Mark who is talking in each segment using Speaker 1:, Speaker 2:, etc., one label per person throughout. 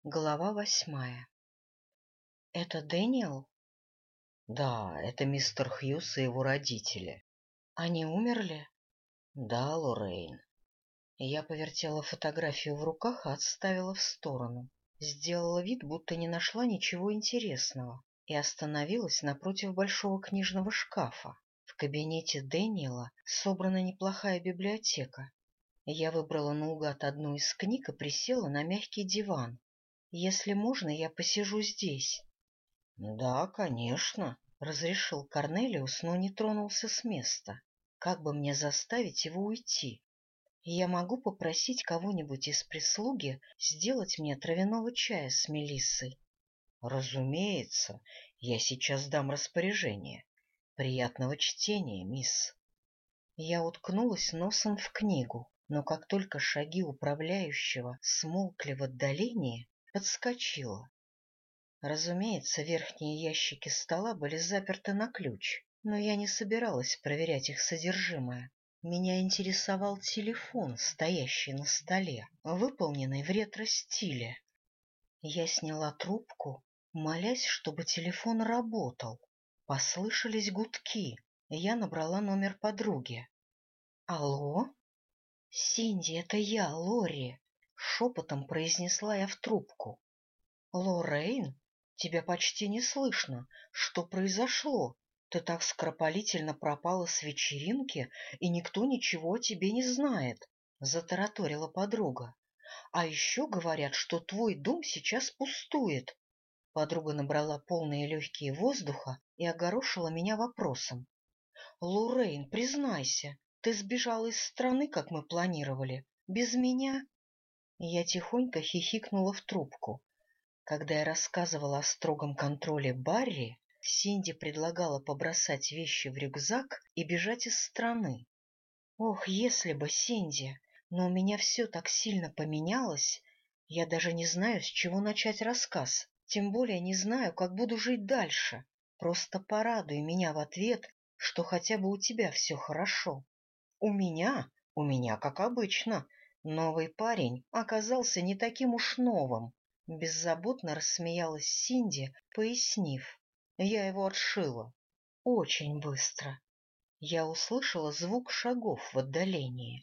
Speaker 1: Глава 8. Это Дэниел?
Speaker 2: Да, это мистер Хьюз и его родители.
Speaker 1: Они умерли?
Speaker 2: Да, Лоррейн.
Speaker 1: Я повертела фотографию в руках и отставила в сторону. Сделала вид, будто не нашла ничего интересного, и остановилась напротив большого книжного шкафа. В кабинете Дэниела собрана неплохая библиотека. Я выбрала наугад одну из книг и присела на мягкий диван. Если можно, я посижу здесь.
Speaker 2: — Да, конечно,
Speaker 1: — разрешил Корнелиус, но не тронулся с места. Как бы мне заставить его уйти? Я могу попросить кого-нибудь из прислуги сделать мне травяного чая с мелиссой?
Speaker 2: — Разумеется, я сейчас дам распоряжение. Приятного чтения, мисс.
Speaker 1: Я уткнулась носом в книгу, но как только шаги управляющего смолкли в отдалении, подскочила. Разумеется, верхние ящики стола были заперты на ключ, но я не собиралась проверять их содержимое. Меня интересовал телефон, стоящий на столе, выполненный в ретро-стиле. Я сняла трубку, молясь, чтобы телефон работал. Послышались гудки. Я набрала номер подруги. «Алло?» «Синди, это я, Лори», — шепотом произнесла я в трубку. «Лоррейн? Тебя почти не слышно. Что произошло? Ты так скоропалительно пропала с вечеринки, и никто ничего о тебе не знает», — затараторила подруга. «А еще говорят, что твой дом сейчас пустует». Подруга набрала полные легкие воздуха и огорошила меня вопросом. «Лоррейн, признайся, ты сбежала из страны, как мы планировали, без меня?» Я тихонько хихикнула в трубку. Когда я рассказывала о строгом контроле Барри, Синди предлагала побросать вещи в рюкзак и бежать из страны. Ох, если бы, Синди, но у меня все так сильно поменялось, я даже не знаю, с чего начать рассказ, тем более не знаю, как буду жить дальше. Просто порадуй меня в ответ, что хотя бы у тебя все хорошо. У меня, как обычно, новый парень оказался не таким уж новым. Беззаботно рассмеялась Синди, пояснив. Я его отшила. Очень быстро. Я услышала звук шагов в отдалении.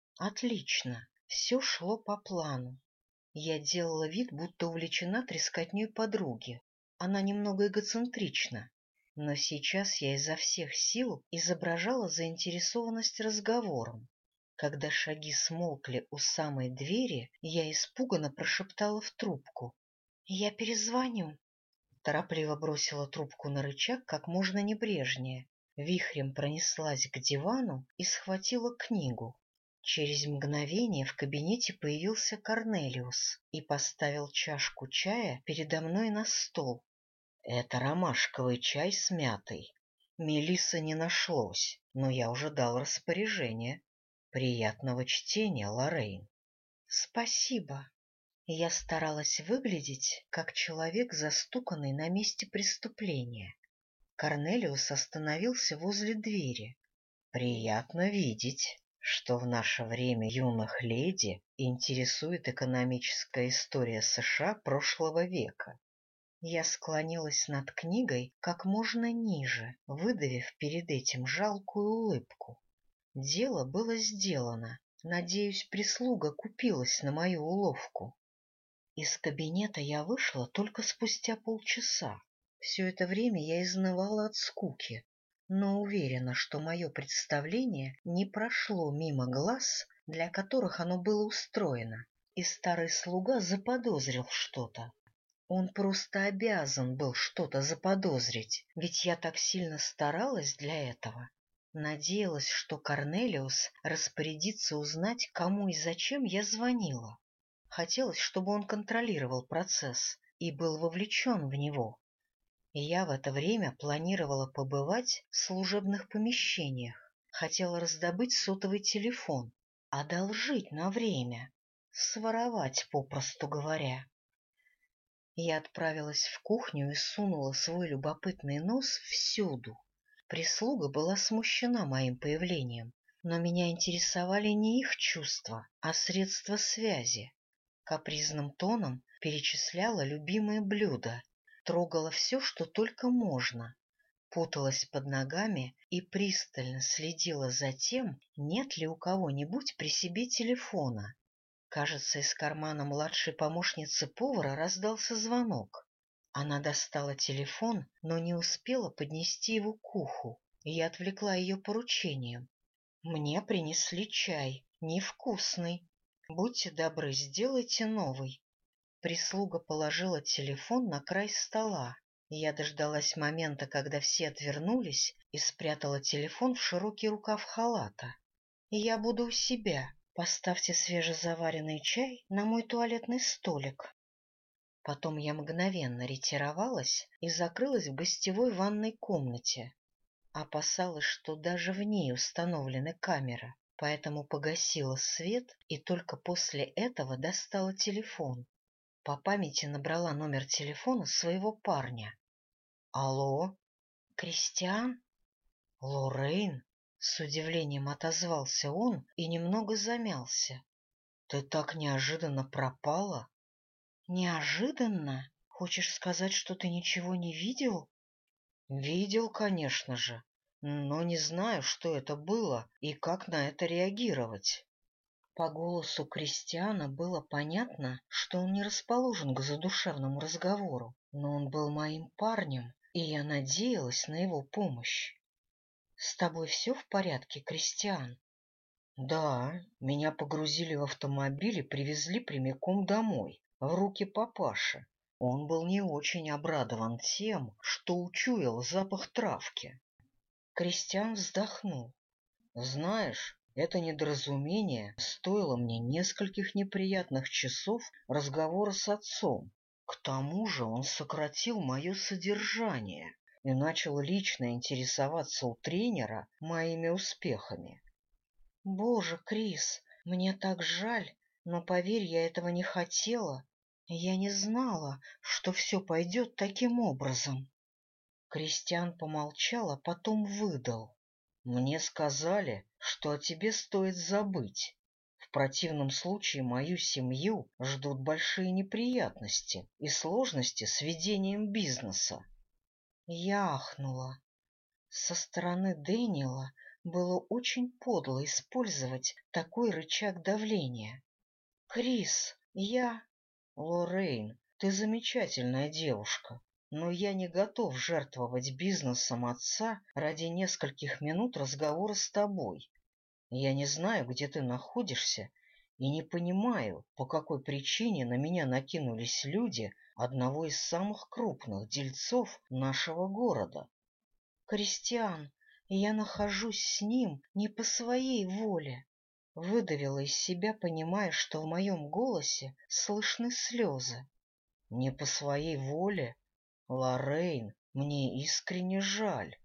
Speaker 1: Отлично, все шло по плану. Я делала вид, будто увлечена трескотней подруги. Она немного эгоцентрична. Но сейчас я изо всех сил изображала заинтересованность разговором. Когда шаги смолкли у самой двери, я испуганно прошептала в трубку. — Я перезвоню. Торопливо бросила трубку на рычаг как можно небрежнее, вихрем пронеслась к дивану и схватила книгу. Через мгновение в кабинете появился Корнелиус и поставил чашку чая передо мной на стол.
Speaker 2: — Это ромашковый чай с мятой. Мелиссы не нашлось, но я уже дал распоряжение. Приятного чтения, Лоррейн.
Speaker 1: — Спасибо. Я старалась выглядеть, как человек, застуканный на месте преступления. Корнелиус остановился возле двери.
Speaker 2: — Приятно видеть, что в наше время юных леди интересует экономическая история США прошлого века.
Speaker 1: Я склонилась над книгой как можно ниже, выдавив перед этим жалкую улыбку. Дело было сделано. Надеюсь, прислуга купилась на мою уловку. Из кабинета я вышла только спустя полчаса. Все это время я изнывала от скуки, но уверена, что мое представление не прошло мимо глаз, для которых оно было устроено, и старый слуга заподозрил что-то. Он просто обязан был что-то заподозрить, ведь я так сильно старалась для этого. Надеялась, что Корнелиус распорядится узнать, кому и зачем я звонила. Хотелось, чтобы он контролировал процесс и был вовлечен в него. И я в это время планировала побывать в служебных помещениях, хотела раздобыть сотовый телефон, одолжить на время, своровать, попросту говоря. Я отправилась в кухню и сунула свой любопытный нос всюду. Прислуга была смущена моим появлением, но меня интересовали не их чувства, а средства связи. капризным тоном перечисляла любимые блюда, трогала все, что только можно, путалась под ногами и пристально следила за тем, нет ли у кого-нибудь при себе телефона. Кажется, из кармана младшей помощницы повара раздался звонок. Она достала телефон, но не успела поднести его к уху, и я отвлекла ее поручением. Мне принесли чай, невкусный. Будьте добры, сделайте новый. Прислуга положила телефон на край стола. Я дождалась момента, когда все отвернулись, и спрятала телефон в широкий рукав халата. Я буду у себя. Поставьте свежезаваренный чай на мой туалетный столик. Потом я мгновенно ретировалась и закрылась в гостевой ванной комнате. Опасалась, что даже в ней установлены камеры, поэтому погасила свет и только после этого достала телефон. По памяти набрала номер телефона своего парня. «Алло? Кристиан? Лоррейн?» С удивлением отозвался он и немного замялся. «Ты так неожиданно пропала?» «Неожиданно? Хочешь сказать, что ты ничего не видел?» «Видел, конечно же, но не знаю, что это было и как на это реагировать». По голосу Кристиана было понятно, что он не расположен к задушевному разговору, но он был моим парнем, и я надеялась на его помощь. — С тобой все в порядке, Кристиан? — Да, меня погрузили в автомобиль и привезли прямиком домой, в руки папаши. Он был не очень обрадован тем, что учуял запах травки. Кристиан вздохнул. — Знаешь, это недоразумение стоило мне нескольких неприятных часов разговора с отцом. К тому же он сократил мое содержание и начал лично интересоваться у тренера моими успехами. — Боже, Крис, мне так жаль, но, поверь, я этого не хотела. Я не знала, что все пойдет таким образом. Кристиан помолчал, а потом выдал. Мне сказали, что о тебе стоит забыть. В противном случае мою семью ждут большие неприятности и сложности с ведением бизнеса. Я ахнула. Со стороны Дэниела было очень подло использовать такой рычаг давления. Крис, Лоррейн, ты замечательная девушка, но я не готов жертвовать бизнесом отца ради нескольких минут разговора с тобой. Я не знаю, где ты находишься, и не понимаю, по какой причине на меня накинулись люди одного из самых крупных дельцов нашего города. Кристиан, я нахожусь с ним не по своей воле. Выдавила из себя, понимая, что в моем голосе слышны слезы. Не по своей воле? Лоррейн, мне искренне жаль.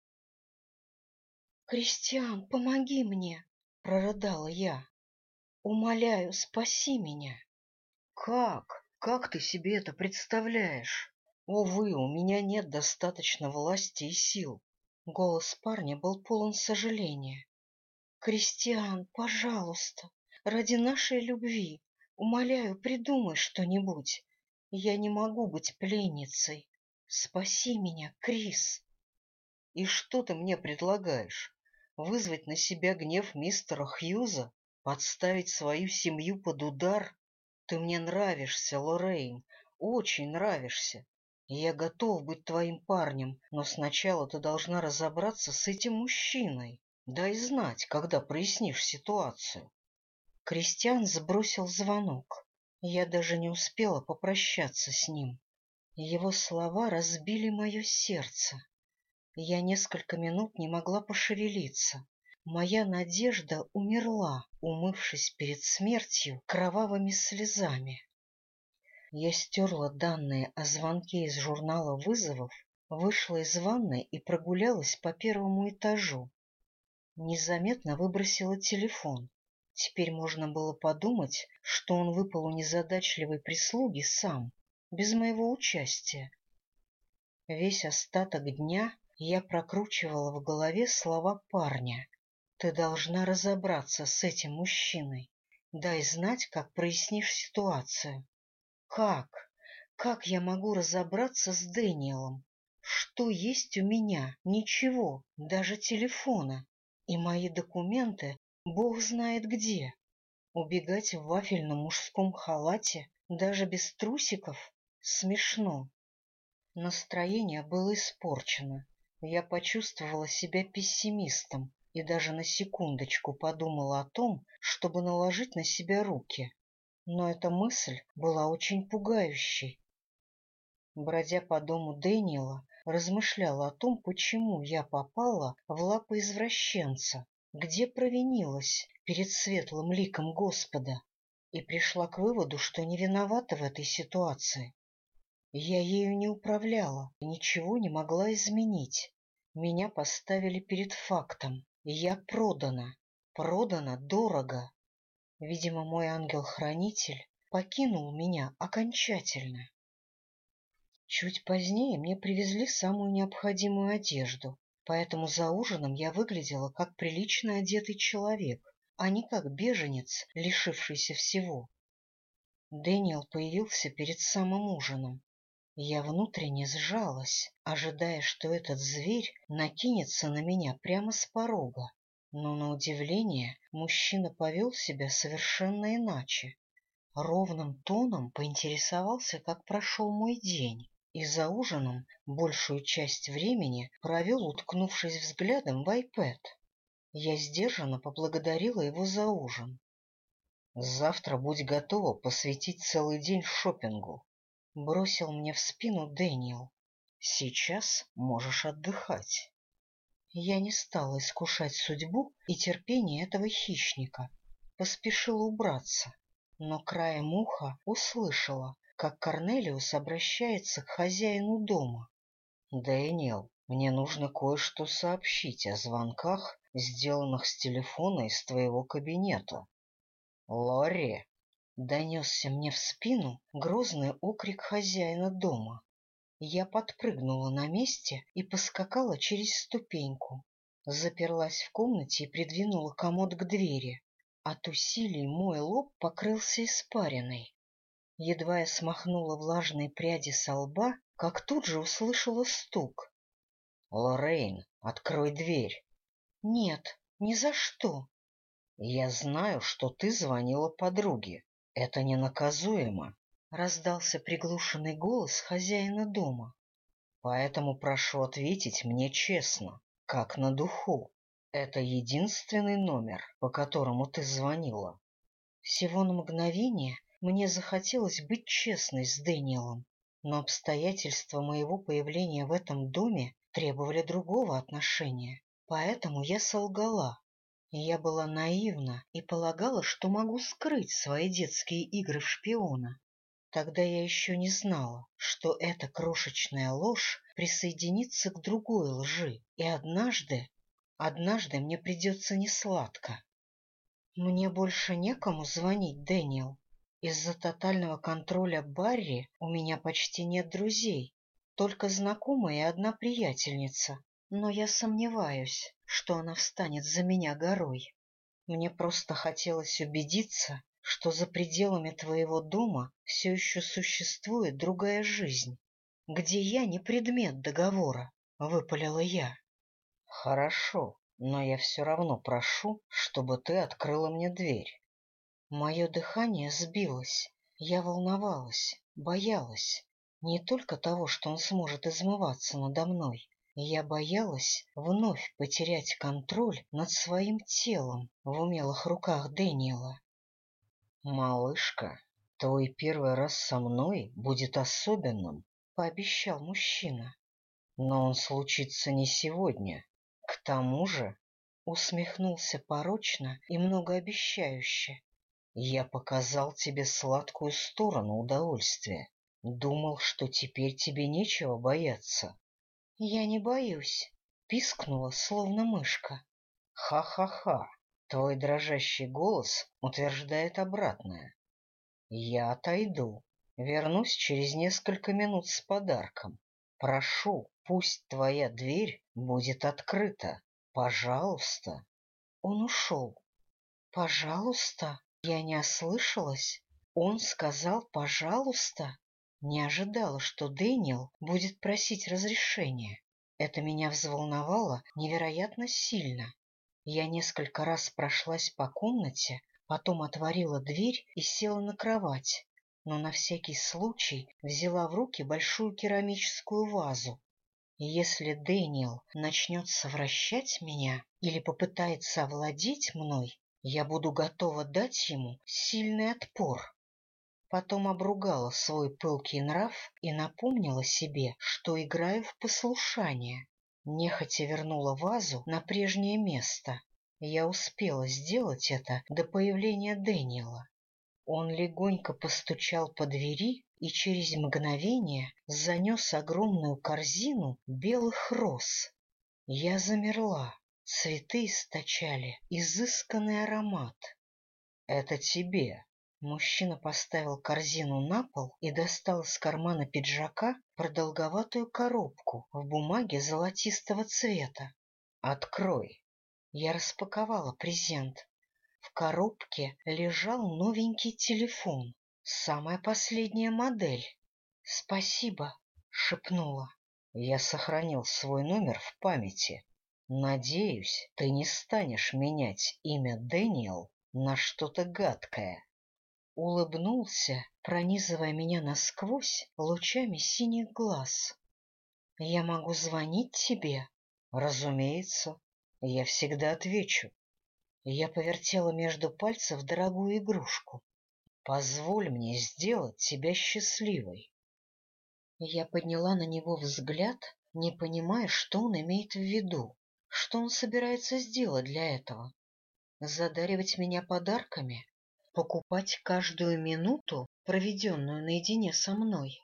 Speaker 1: — Кристиан, помоги мне! — прорыдала я. — Умоляю, спаси меня! — Как? Как ты себе это представляешь? Увы, у меня нет достаточно власти и сил. Голос парня был полон сожаления. — Кристиан, пожалуйста, ради нашей любви, умоляю, придумай что-нибудь. Я не могу быть пленницей. Спаси меня, Крис. — И что ты мне предлагаешь? Вызвать на себя гнев мистера Хьюза? Подставить свою семью под удар? Ты мне нравишься, Лоррейн, очень нравишься. И я готов быть твоим парнем, но сначала ты должна разобраться с этим мужчиной. Дай знать, когда прояснишь ситуацию. Кристиан сбросил звонок. Я даже не успела попрощаться с ним. Его слова разбили мое сердце. Я несколько минут не могла пошевелиться. Моя надежда умерла, умывшись перед смертью кровавыми слезами. Я стерла данные о звонке из журнала вызовов, вышла из ванной и прогулялась по первому этажу. Незаметно выбросила телефон. Теперь можно было подумать, что он выпал у незадачливой прислуги сам, без моего участия. Весь остаток дня я прокручивала в голове слова парня. «Ты должна разобраться с этим мужчиной. Дай знать, как прояснишь ситуацию. Как? Как я могу разобраться с Дэниелом? Что есть у меня? Ничего, даже телефона. И мои документы бог знает где. Убегать в вафельном мужском халате, даже без трусиков? Смешно. Настроение было испорчено. Я почувствовала себя пессимистом и даже на секундочку подумала о том, чтобы наложить на себя руки. Но эта мысль была очень пугающей. Бродя по дому Дэниела, размышляла о том, почему я попала в лапы извращенца, где провинилась перед светлым ликом Господа, и пришла к выводу, что не виновата в этой ситуации. Я ею не управляла и ничего не могла изменить. Меня поставили перед фактом, и я продана. Продана дорого. Видимо, мой ангел-хранитель покинул меня окончательно. Чуть позднее мне привезли самую необходимую одежду, поэтому за ужином я выглядела как прилично одетый человек, а не как беженец, лишившийся всего. Дэниел появился перед самым ужином. Я внутренне сжалась, ожидая, что этот зверь накинется на меня прямо с порога. Но, на удивление, мужчина повел себя совершенно иначе. Ровным тоном поинтересовался, как прошел мой день, и за ужином большую часть времени провел, уткнувшись взглядом в iPad. Я сдержанно поблагодарила его за ужин. «Завтра будь готова посвятить целый день шопингу», — бросил мне в спину Дэниел. «Сейчас можешь отдыхать». Я не стала искушать судьбу и терпение этого хищника. Поспешила убраться, но краем уха услышала, как Корнелиус обращается к хозяину дома. «Дэниел, мне нужно кое-что сообщить о звонках, сделанных с телефона из твоего кабинета». «Лори!» — донесся мне в спину грозный окрик хозяина дома. Я подпрыгнула на месте и поскакала через ступеньку. Заперлась в комнате и придвинула комод к двери. От усилий мой лоб покрылся испариной. Едва я смахнула влажные пряди со лба, как тут же услышала стук. «Лоррейн, открой дверь!» «Нет, ни за что!» «Я знаю, что ты звонила подруге. Это ненаказуемо», — раздался приглушенный голос хозяина дома. «Поэтому прошу ответить мне честно, как на духу. Это единственный номер, по которому ты звонила». Всего на мгновение мне захотелось быть честной с Дэниелом, но обстоятельства моего появления в этом доме требовали другого отношения, поэтому я солгала. Я была наивна и полагала, что могу скрыть свои детские игры в шпиона. Тогда я еще не знала, что эта крошечная ложь присоединится к другой лжи, и однажды мне придется несладко. Мне больше некому звонить, Дэниел. Из-за тотального контроля Барри у меня почти нет друзей, только знакомая и одна приятельница. Но я сомневаюсь, что она встанет за меня горой. Мне просто хотелось убедиться, что за пределами твоего дома все еще существует другая жизнь, где я не предмет договора, — выпалила я. — Хорошо, но я все равно прошу, чтобы ты открыла мне дверь. Мое дыхание сбилось, я волновалась, боялась. Не только того, что он сможет измываться надо мной. Я боялась вновь потерять контроль над своим телом в умелых руках Дэниела. «Малышка, твой первый раз со мной будет особенным», — пообещал мужчина. «Но он случится не сегодня. К тому же...» — усмехнулся порочно и многообещающе. «Я показал тебе сладкую сторону удовольствия. Думал, что теперь тебе нечего бояться». «Я не боюсь», — пискнула, словно мышка. «Ха-ха-ха! Твой дрожащий голос утверждает обратное. Я отойду, вернусь через несколько минут с подарком. Прошу, пусть твоя дверь будет открыта. Пожалуйста». Он ушел. «Пожалуйста», Я не ослышалась? Он сказал «пожалуйста». Не ожидала, что Дэниел будет просить разрешения. Это меня взволновало невероятно сильно. Я несколько раз прошлась по комнате, потом отворила дверь и села на кровать, но на всякий случай взяла в руки большую керамическую вазу. Если Дэниел начнет совращать меня или попытается овладеть мной, я буду готова дать ему сильный отпор. Потом обругала свой пылкий нрав и напомнила себе, что играю в послушание. Нехотя вернула вазу на прежнее место. Я успела сделать это до появления Дэниела. Он легонько постучал по двери и через мгновение занес огромную корзину белых роз. Я замерла. Цветы источали изысканный аромат. — Это тебе. Мужчина поставил корзину на пол и достал из кармана пиджака продолговатую коробку в бумаге золотистого цвета. — Открой. Я распаковала презент. В коробке лежал новенький телефон, самая последняя модель. — Спасибо, — шепнула. Я сохранил свой номер в памяти. Надеюсь, ты не станешь менять имя Дэниел на что-то гадкое. Улыбнулся, пронизывая меня насквозь лучами синих глаз. — Я могу звонить тебе? — Разумеется, я всегда отвечу. Я повертела между пальцев дорогую игрушку. — Позволь мне сделать тебя счастливой. Я подняла на него взгляд, не понимая, что он имеет в виду, что он собирается сделать для этого. Задаривать меня подарками? Покупать каждую минуту, проведенную наедине со мной?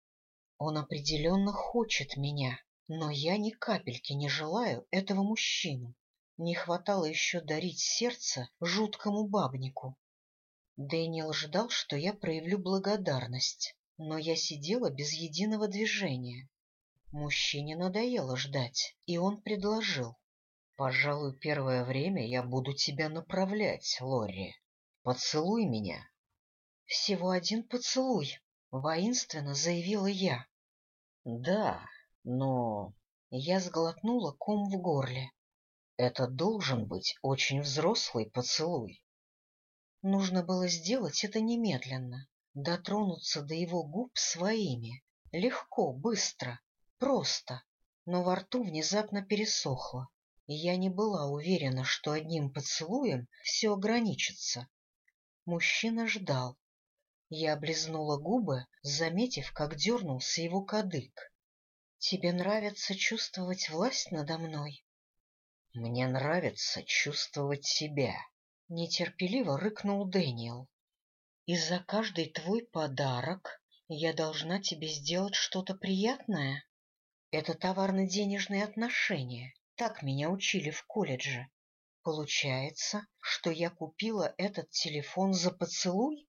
Speaker 1: Он определенно хочет меня, но я ни капельки не желаю этого мужчину. Не хватало еще дарить сердце жуткому бабнику. Дэниел ждал, что я проявлю благодарность, но я сидела без единого движения. Мужчине надоело ждать, и он предложил. — Пожалуй, первое время я буду тебя направлять, Лорри. Поцелуй меня. — Всего один поцелуй, — воинственно заявила я. — Да, но... Я сглотнула ком в горле. Это должен быть очень взрослый поцелуй. Нужно было сделать это немедленно, дотронуться до его губ своими. Легко, быстро, просто. Но во рту внезапно пересохло, и я не была уверена, что одним поцелуем все ограничится. Мужчина ждал. Я облизнула губы, заметив, как дернулся его кадык. — Тебе нравится чувствовать власть надо мной? — Мне нравится чувствовать себя, — нетерпеливо рыкнул Дэниел. — И за каждый твой подарок я должна тебе сделать что-то приятное? Это товарно-денежные отношения, так меня учили в колледже. Получается, что я купила этот телефон за поцелуй?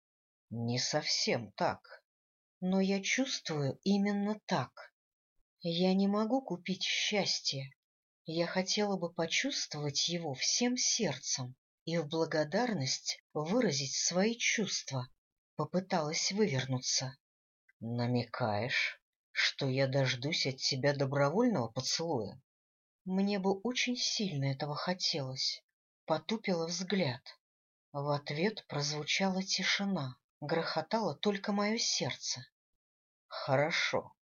Speaker 1: Не совсем так, но я чувствую именно так. Я не могу купить счастье. Я хотела бы почувствовать его всем сердцем и в благодарность выразить свои чувства. Попыталась вывернуться. Намекаешь, что я дождусь от тебя добровольного поцелуя? Мне бы очень сильно этого хотелось. Потупила взгляд. В ответ прозвучала тишина. Грохотало только мое сердце. Хорошо,